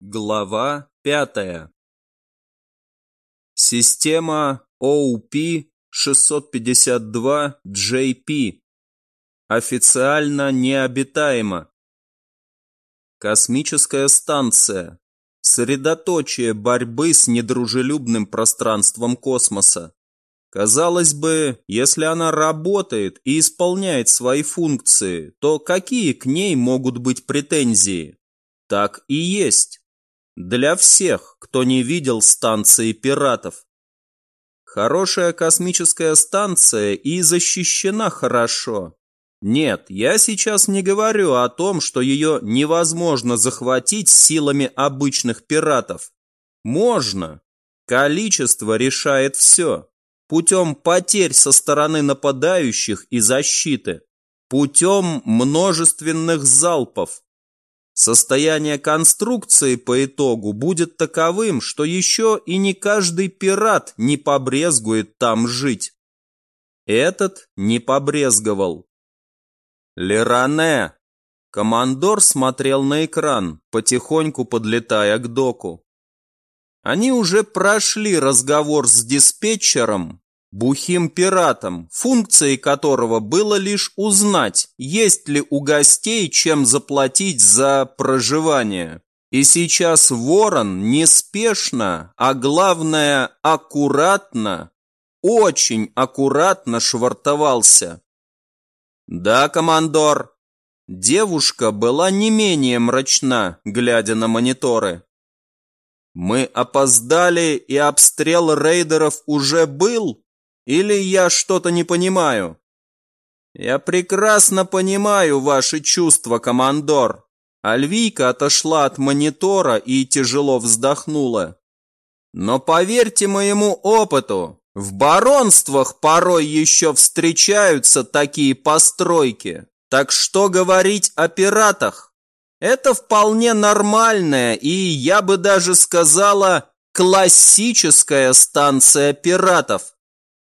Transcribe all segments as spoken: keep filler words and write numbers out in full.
Глава пятая. Система о пи шестьсот пятьдесят два джей пи официально необитаема. Космическая станция – средоточие борьбы с недружелюбным пространством космоса. Казалось бы, если она работает и исполняет свои функции, то какие к ней могут быть претензии? Так и есть. Для всех, кто не видел станции пиратов. Хорошая космическая станция и защищена хорошо. Нет, я сейчас не говорю о том, что ее невозможно захватить силами обычных пиратов. Можно. Количество решает все. Путем потерь со стороны нападающих и защиты. Путем множественных залпов. Состояние конструкции по итогу будет таковым, что еще и не каждый пират не побрезгует там жить. Этот не побрезговал. Леране. Командор смотрел на экран, потихоньку подлетая к доку. Они уже прошли разговор с диспетчером, бухим пиратом, функцией которого было лишь узнать, есть ли у гостей чем заплатить за проживание. И сейчас Ворон неспешно, а главное аккуратно, очень аккуратно швартовался. «Да, командор». Девушка была не менее мрачна, глядя на мониторы. «Мы опоздали, и обстрел рейдеров уже был? Или я что-то не понимаю?» «Я прекрасно понимаю ваши чувства, командор». Альвийка отошла от монитора и тяжело вздохнула. «Но поверьте моему опыту, в баронствах порой еще встречаются такие постройки. Так что говорить о пиратах? Это вполне нормальная и, я бы даже сказала, классическая станция пиратов».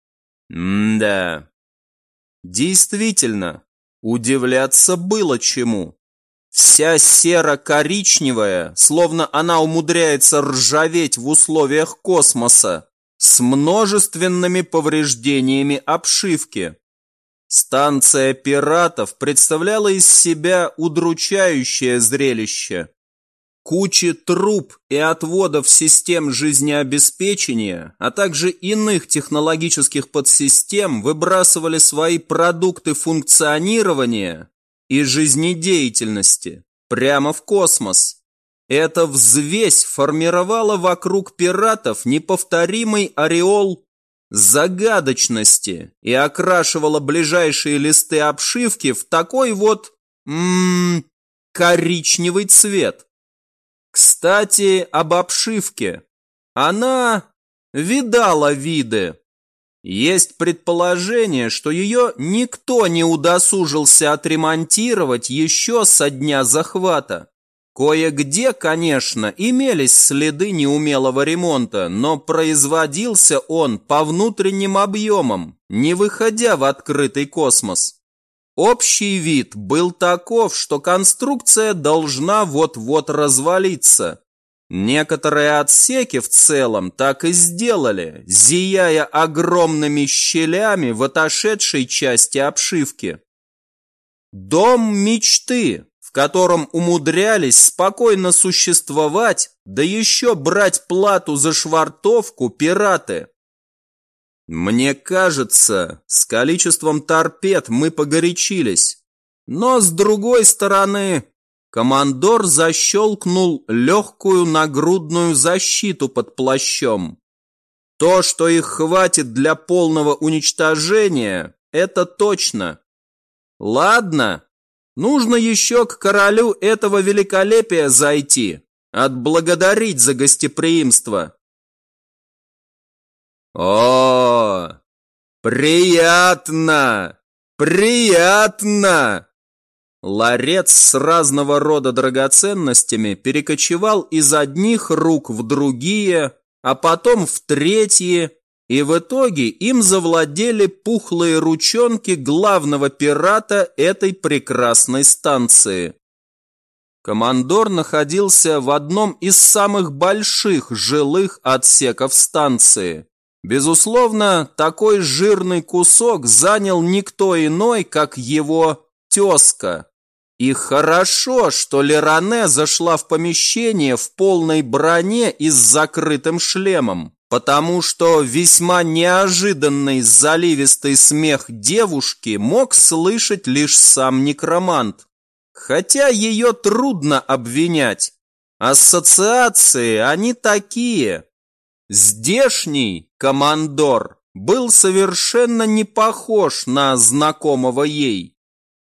М-да. Действительно, удивляться было чему. Вся серо-коричневая, словно она умудряется ржаветь в условиях космоса, с множественными повреждениями обшивки. Станция пиратов представляла из себя удручающее зрелище. Кучи труб и отводов систем жизнеобеспечения, а также иных технологических подсистем выбрасывали свои продукты функционирования и жизнедеятельности прямо в космос. Эта взвесь формировала вокруг пиратов неповторимый ореол загадочности и окрашивала ближайшие листы обшивки в такой вот м-м, коричневый цвет. Кстати, об обшивке. Она видала виды. Есть предположение, что ее никто не удосужился отремонтировать еще со дня захвата. Кое-где, конечно, имелись следы неумелого ремонта, но производился он по внутренним объемам, не выходя в открытый космос. Общий вид был таков, что конструкция должна вот-вот развалиться. Некоторые отсеки в целом так и сделали, зияя огромными щелями в отошедшей части обшивки. Дом мечты, в котором умудрялись спокойно существовать, да еще брать плату за швартовку пираты. Мне кажется, с количеством торпед мы погорячились. Но с другой стороны, командор защелкнул легкую нагрудную защиту под плащом. То, что их хватит для полного уничтожения, это точно. Ладно, нужно еще к королю этого великолепия зайти, отблагодарить за гостеприимство. О, приятно, приятно! Ларец с разного рода драгоценностями перекочевал из одних рук в другие, а потом в третьи, и в итоге им завладели пухлые ручонки главного пирата этой прекрасной станции. Командор находился в одном из самых больших жилых отсеков станции. Безусловно, такой жирный кусок занял никто иной, как его тезка. И хорошо, что Леране зашла в помещение в полной броне и с закрытым шлемом, потому что весьма неожиданный заливистый смех девушки мог слышать лишь сам некромант. Хотя ее трудно обвинять. Ассоциации они такие. Здешний командор был совершенно не похож на знакомого ей.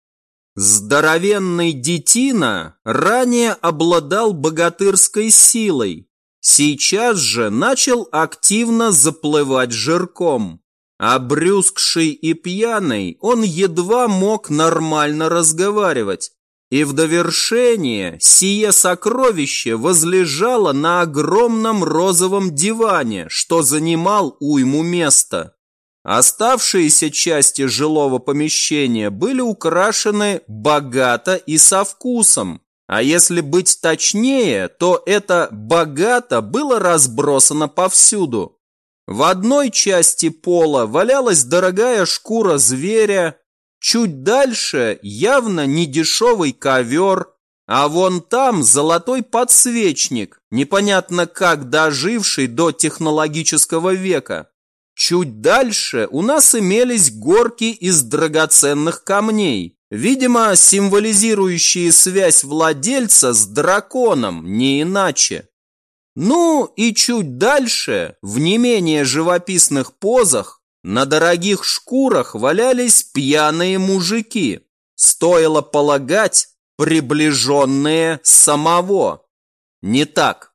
Здоровенный детина ранее обладал богатырской силой, сейчас же начал активно заплывать жирком. Обрюзгший и пьяный, он едва мог нормально разговаривать. И в довершение сие сокровище возлежало на огромном розовом диване, что занимал уйму места. Оставшиеся части жилого помещения были украшены богато и со вкусом, а если быть точнее, то это богато было разбросано повсюду. В одной части пола валялась дорогая шкура зверя, чуть дальше явно недешевый ковер, а вон там золотой подсвечник, непонятно как доживший до технологического века. Чуть дальше у нас имелись горки из драгоценных камней, видимо, символизирующие связь владельца с драконом, не иначе. Ну и чуть дальше, в не менее живописных позах, на дорогих шкурах валялись пьяные мужики, стоило полагать, приближенные самого. Не так.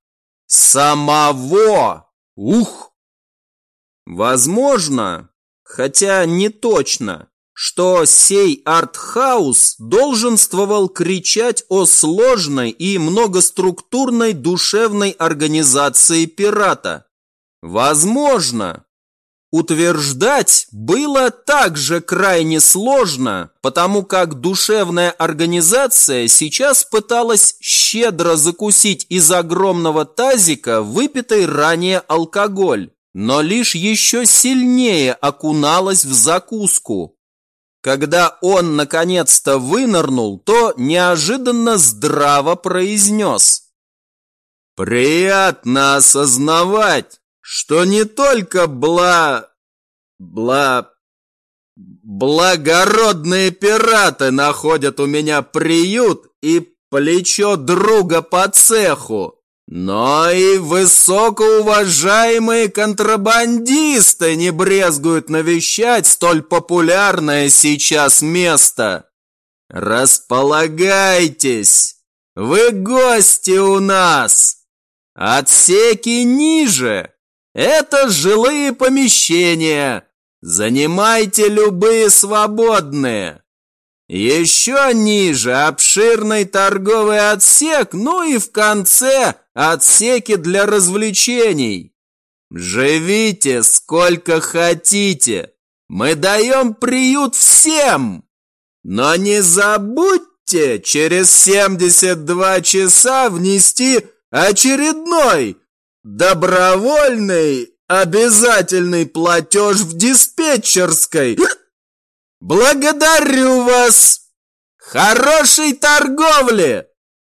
Самого! Ух! Возможно, хотя не точно, что сей артхаус долженствовал кричать о сложной и многоструктурной душевной организации пирата. Возможно. Утверждать было также крайне сложно, потому как душевная организация сейчас пыталась щедро закусить из огромного тазика выпитый ранее алкоголь, но лишь еще сильнее окуналась в закуску. Когда он наконец-то вынырнул, то неожиданно здраво произнес: «Приятно осознавать, что не только бла... бла... благородные пираты находят у меня приют и плечо друга по цеху, но и высокоуважаемые контрабандисты не брезгуют навещать столь популярное сейчас место. Располагайтесь, вы гости у нас. Отсеки ниже. Это жилые помещения. Занимайте любые свободные. Еще ниже обширный торговый отсек, ну и в конце отсеки для развлечений. Живите сколько хотите. Мы даем приют всем. Но не забудьте через семьдесят два часа внести очередной добровольный обязательный платеж в диспетчерской. Благодарю вас! Хорошей торговли!»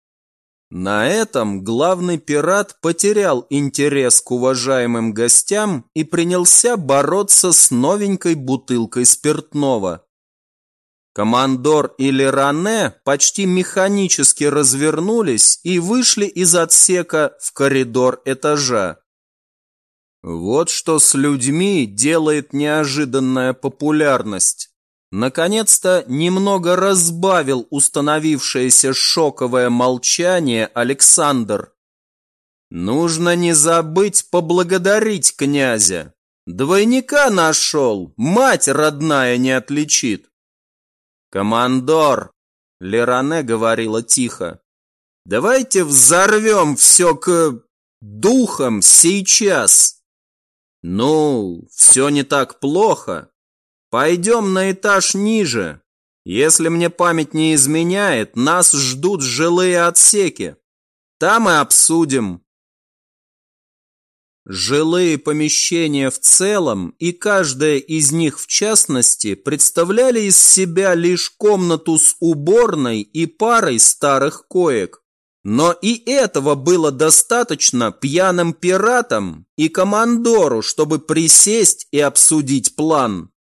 На этом главный пират потерял интерес к уважаемым гостям и принялся бороться с новенькой бутылкой спиртного. Командор и Леране почти механически развернулись и вышли из отсека в коридор этажа. Вот что с людьми делает неожиданная популярность. Наконец-то немного разбавил установившееся шоковое молчание Александр. Нужно не забыть поблагодарить князя. Двойника нашел, мать родная не отличит. «Командор», — Леране говорила тихо, — «давайте взорвем все к духам сейчас». «Ну, все не так плохо. Пойдем на этаж ниже. Если мне память не изменяет, нас ждут жилые отсеки. Там и обсудим. Жилые помещения в целом и каждая из них в частности представляли из себя лишь комнату с уборной и парой старых коек. Но и этого было достаточно пьяным пиратам и командору, чтобы присесть и обсудить план.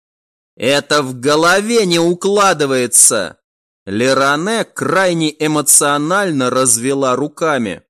«Это в голове не укладывается!» Леране крайне эмоционально развела руками.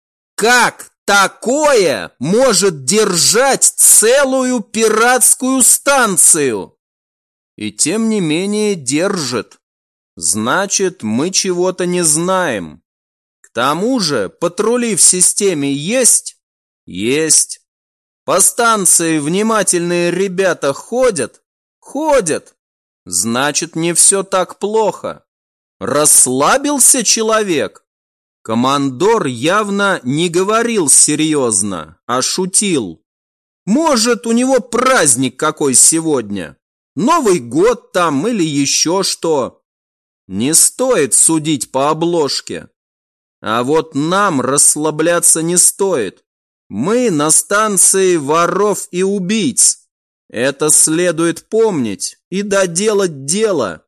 «Как такое может держать целую пиратскую станцию?» «И тем не менее держит. Значит, мы чего-то не знаем. К тому же патрули в системе есть?» «Есть. По станции внимательные ребята ходят?» «Ходят. Значит, не все так плохо. Расслабился человек?» Командор явно не говорил серьезно, а шутил. «Может, у него праздник какой сегодня? Новый год там или еще что?» Не стоит судить по обложке. А вот нам расслабляться не стоит. Мы на станции воров и убийц. Это следует помнить и доделать дело.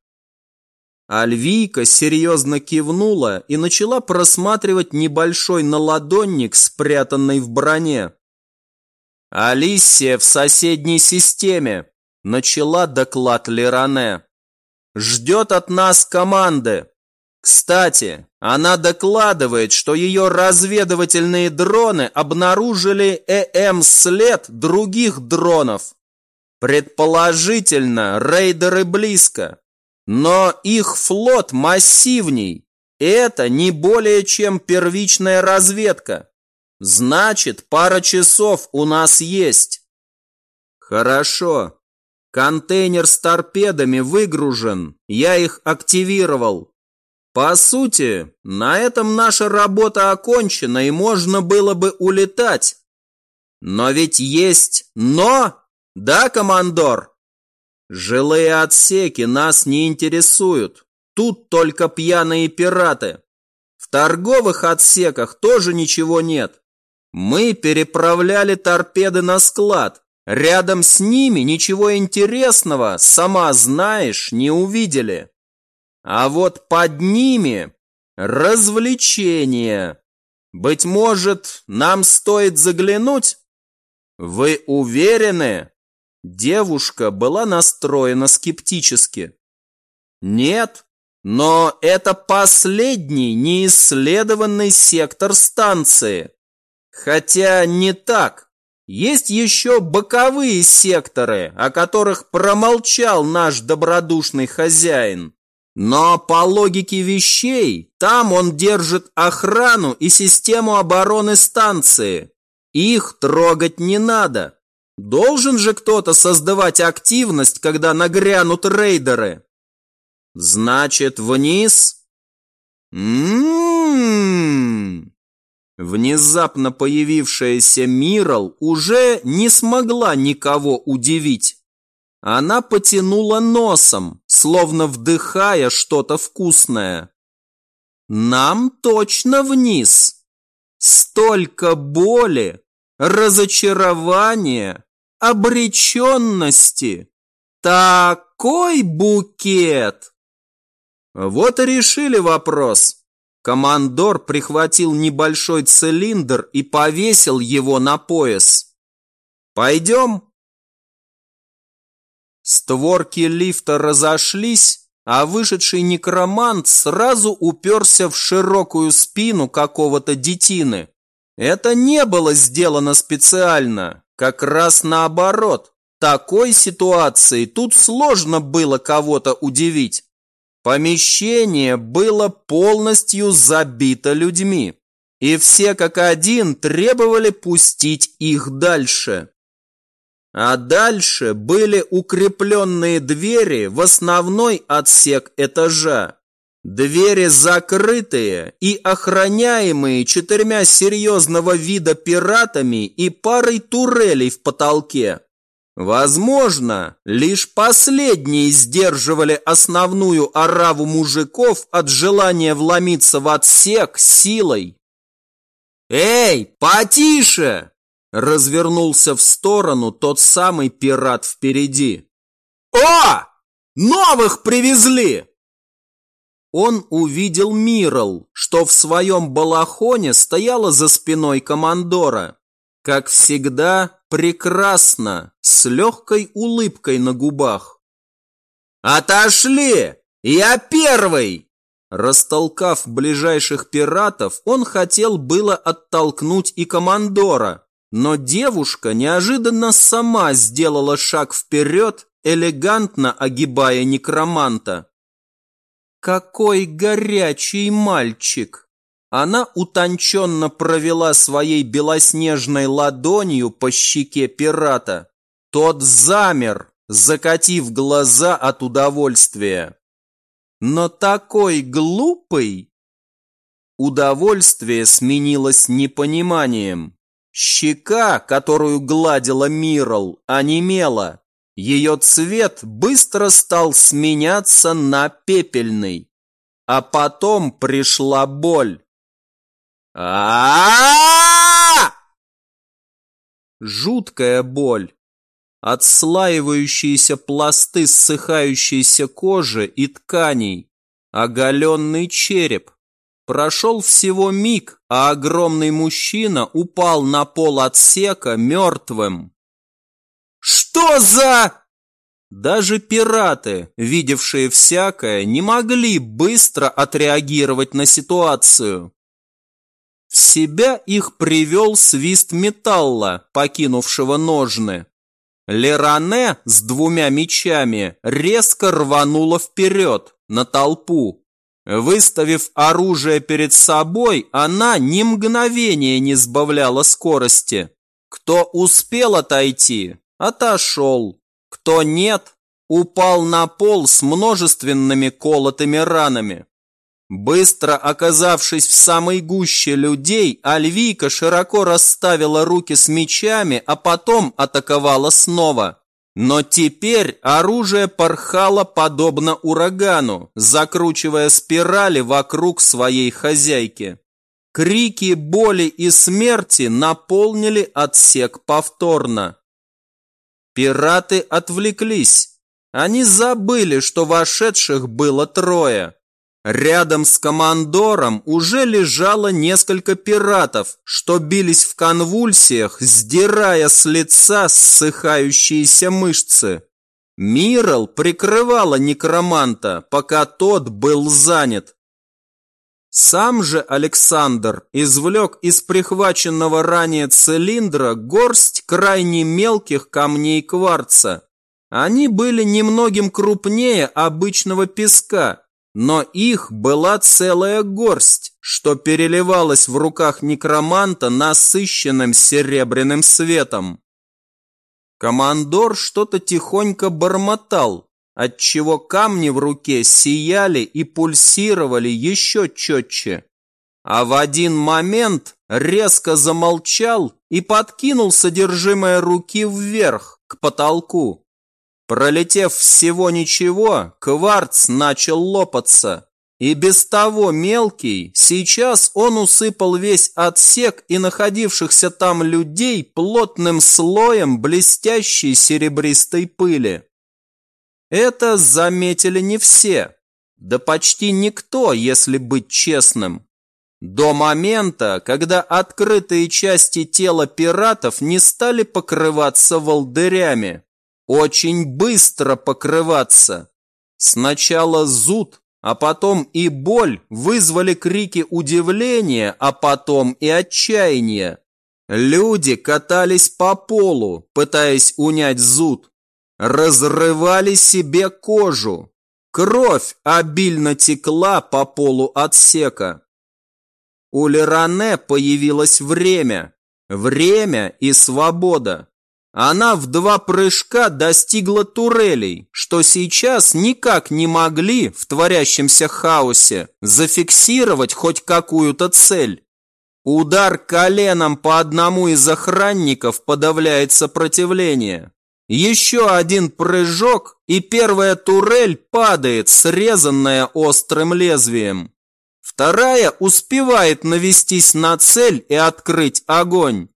Альвийка серьезно кивнула и начала просматривать небольшой наладонник, спрятанный в броне. «Алисия в соседней системе», – начала доклад Леране. «Ждет от нас команды. Кстати, она докладывает, что ее разведывательные дроны обнаружили ЭМ-след других дронов. Предположительно, рейдеры близко. Но их флот массивней. Это не более чем первичная разведка. Значит, пара часов у нас есть». «Хорошо. Контейнер с торпедами выгружен. Я их активировал. По сути, на этом наша работа окончена, и можно было бы улетать. Но ведь есть «но», да, командор? Жилые отсеки нас не интересуют. Тут только пьяные пираты. В торговых отсеках тоже ничего нет. Мы переправляли торпеды на склад. Рядом с ними ничего интересного, сама знаешь, не увидели. А вот под ними развлечения. Быть может, нам стоит заглянуть? Вы уверены? Девушка была настроена скептически. Нет, но это последний неисследованный сектор станции. Хотя не так. Есть еще боковые секторы, о которых промолчал наш добродушный хозяин. Но по логике вещей, там он держит охрану и систему обороны станции. Их трогать не надо. Должен же кто-то создавать активность, когда нагрянут рейдеры. Значит, вниз? М-м-м. Внезапно появившаяся Мирал уже не смогла никого удивить. Она потянула носом, словно вдыхая что-то вкусное. Нам точно вниз. Столько боли, разочарования, обреченности. Такой букет! Вот и решили вопрос. Командор прихватил небольшой цилиндр и повесил его на пояс. Пойдем? Створки лифта разошлись, а вышедший некромант сразу уперся в широкую спину какого-то детины. Это не было сделано специально, как раз наоборот. В такой ситуации тут сложно было кого-то удивить. Помещение было полностью забито людьми, и все как один требовали пустить их дальше. А дальше были укрепленные двери в основной отсек этажа. Двери закрытые и охраняемые четырьмя серьезного вида пиратами и парой турелей в потолке. Возможно, лишь последние сдерживали основную ораву мужиков от желания вломиться в отсек силой. «Эй, потише!» – развернулся в сторону тот самый пират впереди. «О! Новых привезли!» Он увидел Мирл, что в своем балахоне стояла за спиной командора. Как всегда, прекрасно, с легкой улыбкой на губах. «Отошли! Я первый!» Растолкав ближайших пиратов, он хотел было оттолкнуть и командора, но девушка неожиданно сама сделала шаг вперед, элегантно огибая некроманта. «Какой горячий мальчик!» Она утонченно провела своей белоснежной ладонью по щеке пирата. Тот замер, закатив глаза от удовольствия. Но такой глупый! Удовольствие сменилось непониманием. Щека, которую гладила Мирл, онемела. Ее цвет быстро стал сменяться на пепельный. А потом пришла боль. а Жуткая боль. Отслаивающиеся пласты ссыхающейся кожи и тканей. Оголенный череп. Прошел всего миг, а огромный мужчина упал на пол отсека мертвым. «Что за...» Даже пираты, видевшие всякое, не могли быстро отреагировать на ситуацию. В себя их привел свист металла, покинувшего ножны. Леране с двумя мечами резко рванула вперед, на толпу. Выставив оружие перед собой, она ни мгновения не сбавляла скорости. Кто успел отойти, отошел. Кто нет, упал на пол с множественными колотыми ранами. Быстро оказавшись в самой гуще людей, Альвийка широко расставила руки с мечами, а потом атаковала снова. Но теперь оружие порхало подобно урагану, закручивая спирали вокруг своей хозяйки. Крики боли и смерти наполнили отсек повторно. Пираты отвлеклись. Они забыли, что вошедших было трое. Рядом с командором уже лежало несколько пиратов, что бились в конвульсиях, сдирая с лица ссыхающиеся мышцы. Мирл прикрывала некроманта, пока тот был занят. Сам же Александр извлек из прихваченного ранее цилиндра горсть крайне мелких камней кварца. Они были немногим крупнее обычного песка, но их была целая горсть, что переливалась в руках некроманта насыщенным серебряным светом. Командор что-то тихонько бормотал, отчего камни в руке сияли и пульсировали еще четче. А в один момент резко замолчал и подкинул содержимое руки вверх, к потолку. Пролетев всего ничего, кварц начал лопаться. И без того мелкий, сейчас он усыпал весь отсек и находившихся там людей плотным слоем блестящей серебристой пыли. Это заметили не все, да почти никто, если быть честным. До момента, когда открытые части тела пиратов не стали покрываться волдырями. Очень быстро покрываться. Сначала зуд, а потом и боль вызвали крики удивления, а потом и отчаяния. Люди катались по полу, пытаясь унять зуд. Разрывали себе кожу. Кровь обильно текла по полу отсека. У Леране появилось время. Время и свобода. Она в два прыжка достигла турелей, что сейчас никак не могли в творящемся хаосе зафиксировать хоть какую-то цель. Удар коленом по одному из охранников подавляет сопротивление. Еще один прыжок, и первая турель падает, срезанная острым лезвием. Вторая успевает навестись на цель и открыть огонь.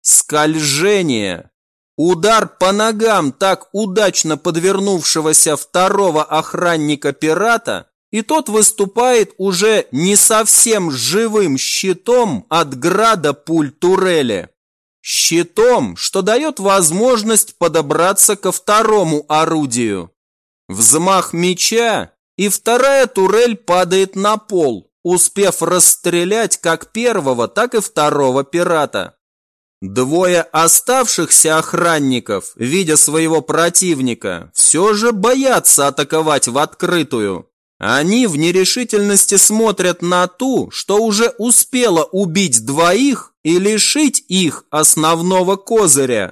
Скольжение. Удар по ногам так удачно подвернувшегося второго охранника-пирата, и тот выступает уже не совсем живым щитом от града пуль турели. Щитом, что дает возможность подобраться ко второму орудию. Взмах меча, и вторая турель падает на пол, успев расстрелять как первого, так и второго пирата. Двое оставшихся охранников, видя своего противника, все же боятся атаковать в открытую. Они в нерешительности смотрят на ту, что уже успела убить двоих и лишить их основного козыря.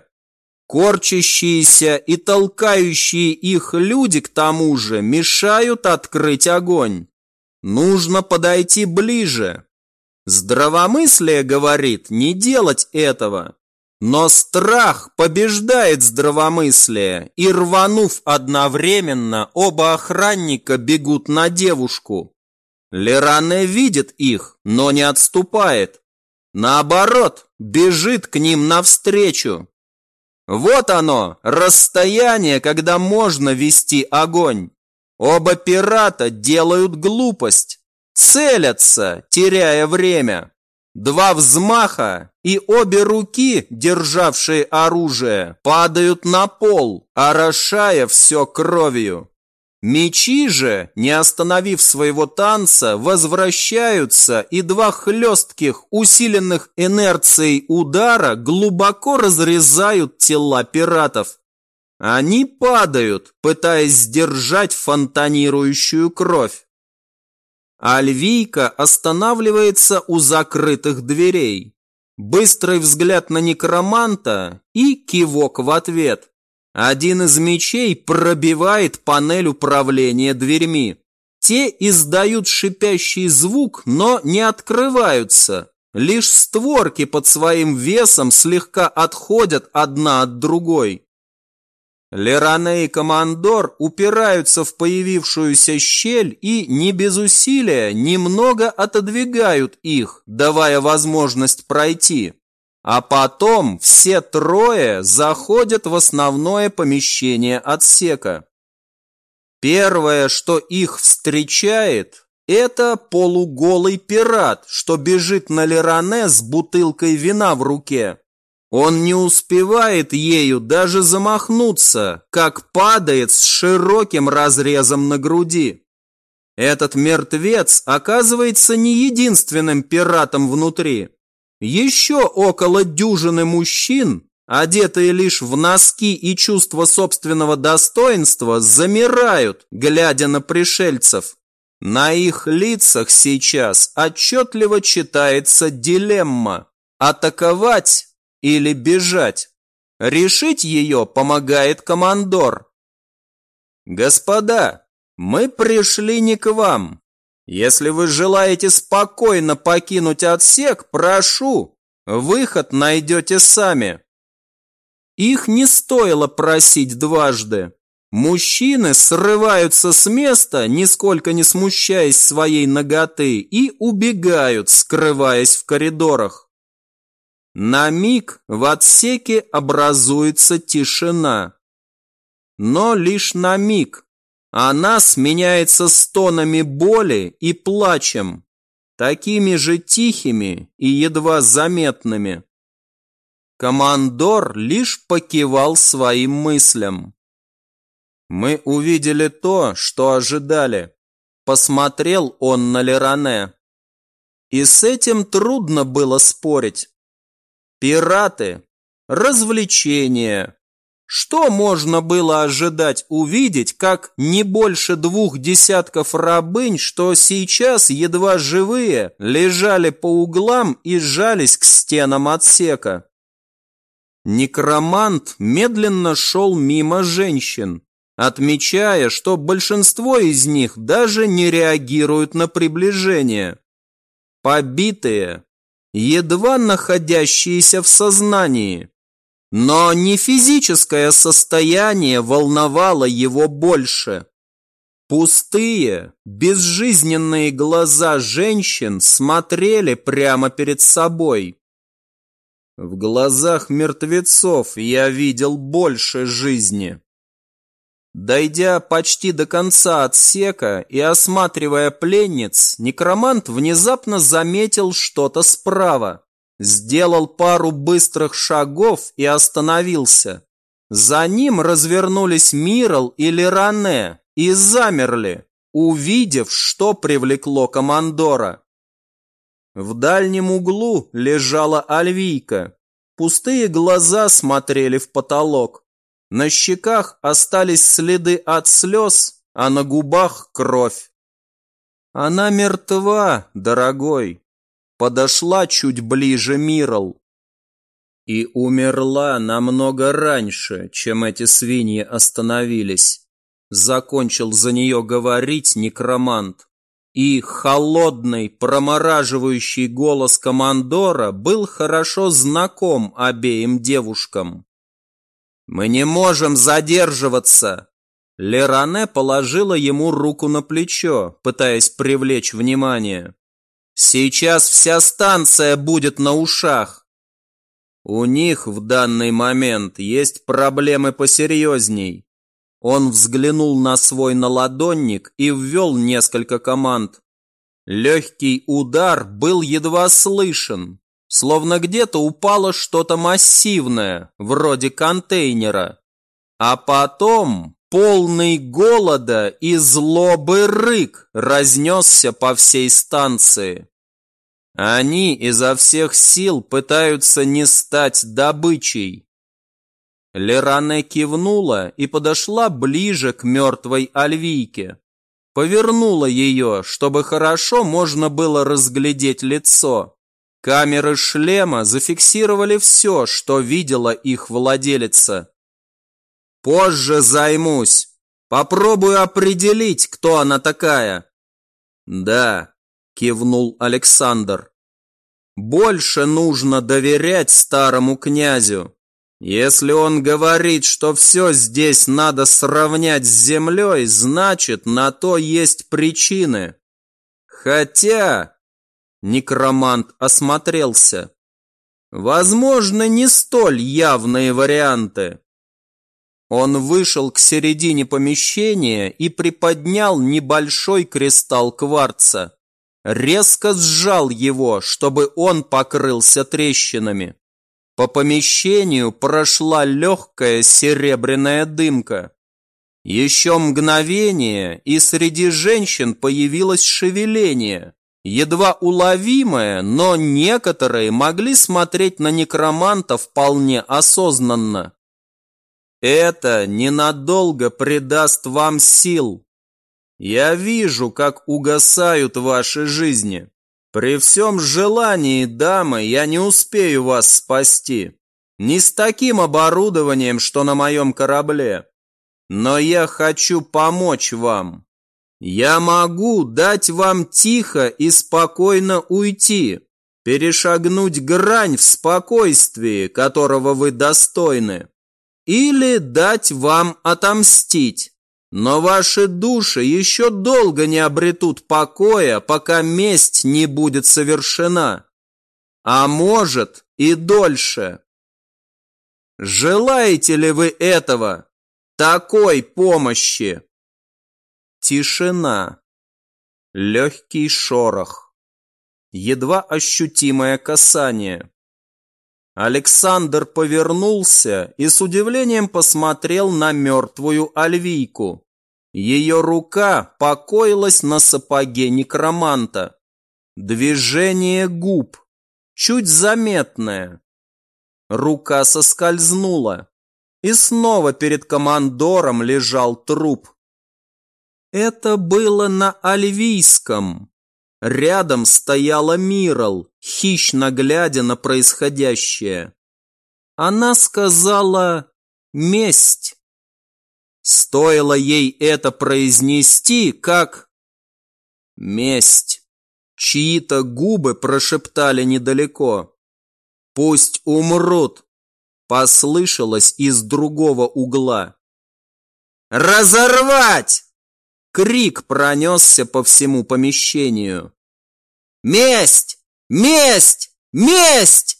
Корчащиеся и толкающие их люди, к тому же, мешают открыть огонь. Нужно подойти ближе. Здравомыслие говорит не делать этого. Но страх побеждает здравомыслие, и, рванув одновременно, оба охранника бегут на девушку. Леране видит их, но не отступает. Наоборот, бежит к ним навстречу. Вот оно, расстояние, когда можно вести огонь. Оба пирата делают глупость, целятся, теряя время. Два взмаха, и обе руки, державшие оружие, падают на пол, орошая все кровью. Мечи же, не остановив своего танца, возвращаются, и два хлестких, усиленных инерцией удара глубоко разрезают тела пиратов. Они падают, пытаясь сдержать фонтанирующую кровь. Альвийка останавливается у закрытых дверей. Быстрый взгляд на некроманта и кивок в ответ. Один из мечей пробивает панель управления дверьми. Те издают шипящий звук, но не открываются. Лишь створки под своим весом слегка отходят одна от другой. Леране и командор упираются в появившуюся щель и не без усилия немного отодвигают их, давая возможность пройти. А потом все трое заходят в основное помещение отсека. Первое, что их встречает, это полуголый пират, что бежит на Леране с бутылкой вина в руке. Он не успевает ею даже замахнуться, как падает с широким разрезом на груди. Этот мертвец оказывается не единственным пиратом внутри. Еще около дюжины мужчин, одетые лишь в носки и чувство собственного достоинства, замирают, глядя на пришельцев. На их лицах сейчас отчетливо читается дилемма – атаковать или бежать. Решить ее помогает командор. Господа, мы пришли не к вам. Если вы желаете спокойно покинуть отсек, прошу, выход найдете сами. Их не стоило просить дважды. Мужчины срываются с места, нисколько не смущаясь своей наготы, и убегают, скрываясь в коридорах. На миг в отсеке образуется тишина. Но лишь на миг. Она сменяется стонами боли и плачем, такими же тихими и едва заметными. Командор лишь покивал своим мыслям. Мы увидели то, что ожидали. Посмотрел он на Леране. И с этим трудно было спорить. Пираты, развлечения. Что можно было ожидать увидеть, как не больше двух десятков рабынь, что сейчас едва живые, лежали по углам и сжались к стенам отсека? Некромант медленно шел мимо женщин, отмечая, что большинство из них даже не реагируют на приближение. Побитые, едва находящиеся в сознании. Но не физическое состояние волновало его больше. Пустые, безжизненные глаза женщин смотрели прямо перед собой. В глазах мертвецов я видел больше жизни. Дойдя почти до конца отсека и осматривая пленниц, некромант внезапно заметил что-то справа. Сделал пару быстрых шагов и остановился. За ним развернулись Мирал и Леране и замерли, увидев, что привлекло командора. В дальнем углу лежала Альвийка. Пустые глаза смотрели в потолок. На щеках остались следы от слез, а на губах кровь. Она мертва, дорогой. Подошла чуть ближе Мирал. И умерла намного раньше, чем эти свиньи остановились. Закончил за нее говорить некромант. И холодный, промораживающий голос командора был хорошо знаком обеим девушкам. «Мы не можем задерживаться!» Леране положила ему руку на плечо, пытаясь привлечь внимание. «Сейчас вся станция будет на ушах!» У них в данный момент есть проблемы посерьезней. Он взглянул на свой наладонник и ввел несколько команд. Легкий удар был едва слышен, словно где-то упало что-то массивное, вроде контейнера. А потом полный голода и злобы рык разнесся по всей станции. Они изо всех сил пытаются не стать добычей. Леране кивнула и подошла ближе к мертвой Альвийке. Повернула ее, чтобы хорошо можно было разглядеть лицо. Камеры шлема зафиксировали все, что видела их владелица. «Позже займусь. Попробую определить, кто она такая». «Да», — кивнул Александр. «Больше нужно доверять старому князю. Если он говорит, что все здесь надо сравнять с землей, значит, на то есть причины. Хотя...» Некромант осмотрелся. «Возможно, не столь явные варианты». Он вышел к середине помещения и приподнял небольшой кристалл кварца. Резко сжал его, чтобы он покрылся трещинами. По помещению прошла легкая серебряная дымка. Еще мгновение, и среди женщин появилось шевеление. Едва уловимое, но некоторые могли смотреть на некроманта вполне осознанно. «Это ненадолго придаст вам сил. Я вижу, как угасают ваши жизни. При всем желании, дамы, я не успею вас спасти. Не с таким оборудованием, что на моем корабле. Но я хочу помочь вам. Я могу дать вам тихо и спокойно уйти, перешагнуть грань в спокойствии, которого вы достойны. Или дать вам отомстить. Но ваши души еще долго не обретут покоя, пока месть не будет совершена. А может и дольше. Желаете ли вы этого? Такой помощи? Тишина. Легкий шорох. Едва ощутимое касание. Александр повернулся и с удивлением посмотрел на мертвую Альвийку. Ее рука покоилась на сапоге некроманта. Движение губ, чуть заметное. Рука соскользнула, и снова перед командором лежал труп. Это было на альвийском. Рядом стояла Мирал, хищно глядя на происходящее. Она сказала «месть». Стоило ей это произнести, как «месть». Чьи-то губы прошептали недалеко. «Пусть умрут». послышалось из другого угла. «Разорвать!» Крик пронесся по всему помещению. «Месть! Месть! Месть!»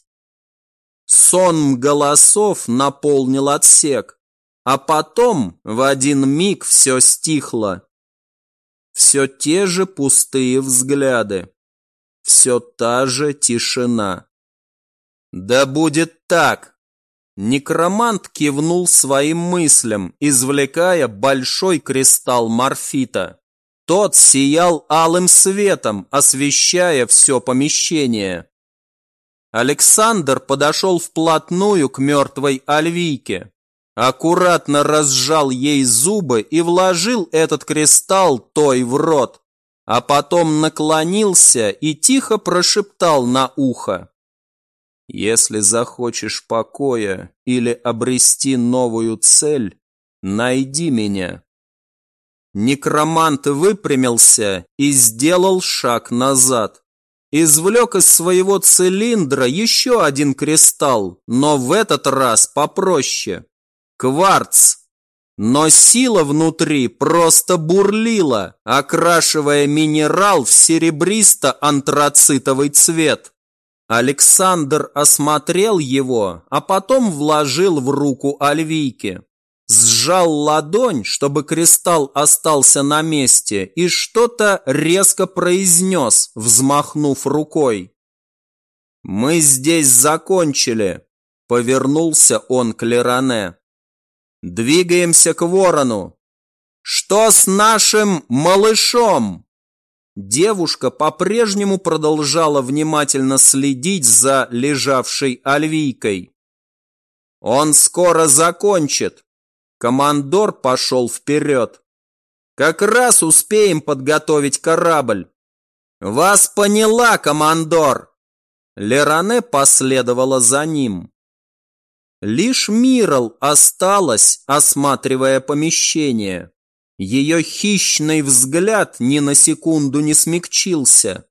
Сон голосов наполнил отсек, а потом в один миг все стихло. Все те же пустые взгляды, все та же тишина. «Да будет так!» Некромант кивнул своим мыслям, извлекая большой кристалл морфита. Тот сиял алым светом, освещая все помещение. Александр подошел вплотную к мертвой Альвийке, аккуратно разжал ей зубы и вложил этот кристалл той в рот, а потом наклонился и тихо прошептал на ухо: «Если захочешь покоя или обрести новую цель, найди меня». Некромант выпрямился и сделал шаг назад. Извлек из своего цилиндра еще один кристалл, но в этот раз попроще. Кварц. Но сила внутри просто бурлила, окрашивая минерал в серебристо-антрацитовый цвет. Александр осмотрел его, а потом вложил в руку Альвийки. Сжал ладонь, чтобы кристалл остался на месте, и что-то резко произнес, взмахнув рукой. «Мы здесь закончили», — повернулся он к Леране. «Двигаемся к Ворону. Что с нашим малышом?» Девушка по-прежнему продолжала внимательно следить за лежавшей Альвийкой. «Он скоро закончит». Командор пошел вперед. «Как раз успеем подготовить корабль». «Вас поняла, командор!» Леране последовала за ним. Лишь Мирал осталась, осматривая помещение. Ее хищный взгляд ни на секунду не смягчился.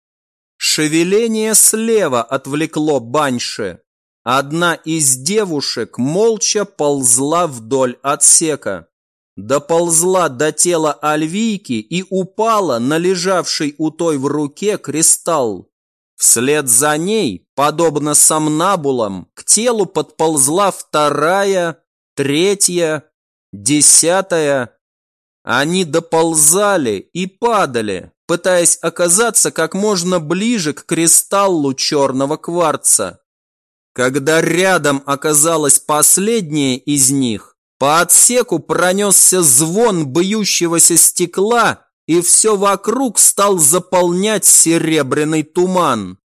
Шевеление слева отвлекло Банши. Одна из девушек молча ползла вдоль отсека. Доползла до тела Альвийки и упала на лежавший у той в руке кристалл. Вслед за ней, подобно сомнабулам, к телу подползла вторая, третья, десятая. Они доползали и падали, пытаясь оказаться как можно ближе к кристаллу черного кварца. Когда рядом оказалась последняя из них, по отсеку пронесся звон бьющегося стекла, и все вокруг стал заполнять серебряный туман.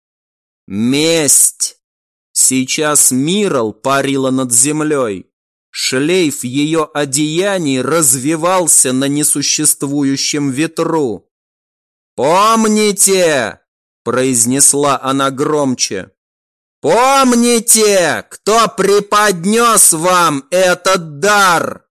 Месть! Сейчас Мирал парила над землей. Шлейф ее одеяний развивался на несуществующем ветру. «Помните!» – произнесла она громче. «Помните, кто преподнес вам этот дар!»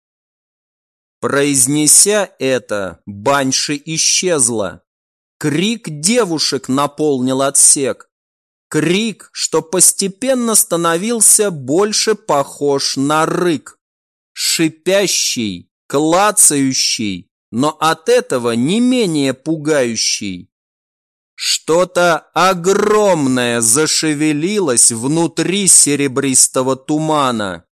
Произнеся это, Банши исчезла. Крик девушек наполнил отсек. Крик, что постепенно становился больше похож на рык. Шипящий, клацающий, но от этого не менее пугающий. Что-то огромное зашевелилось внутри серебристого тумана.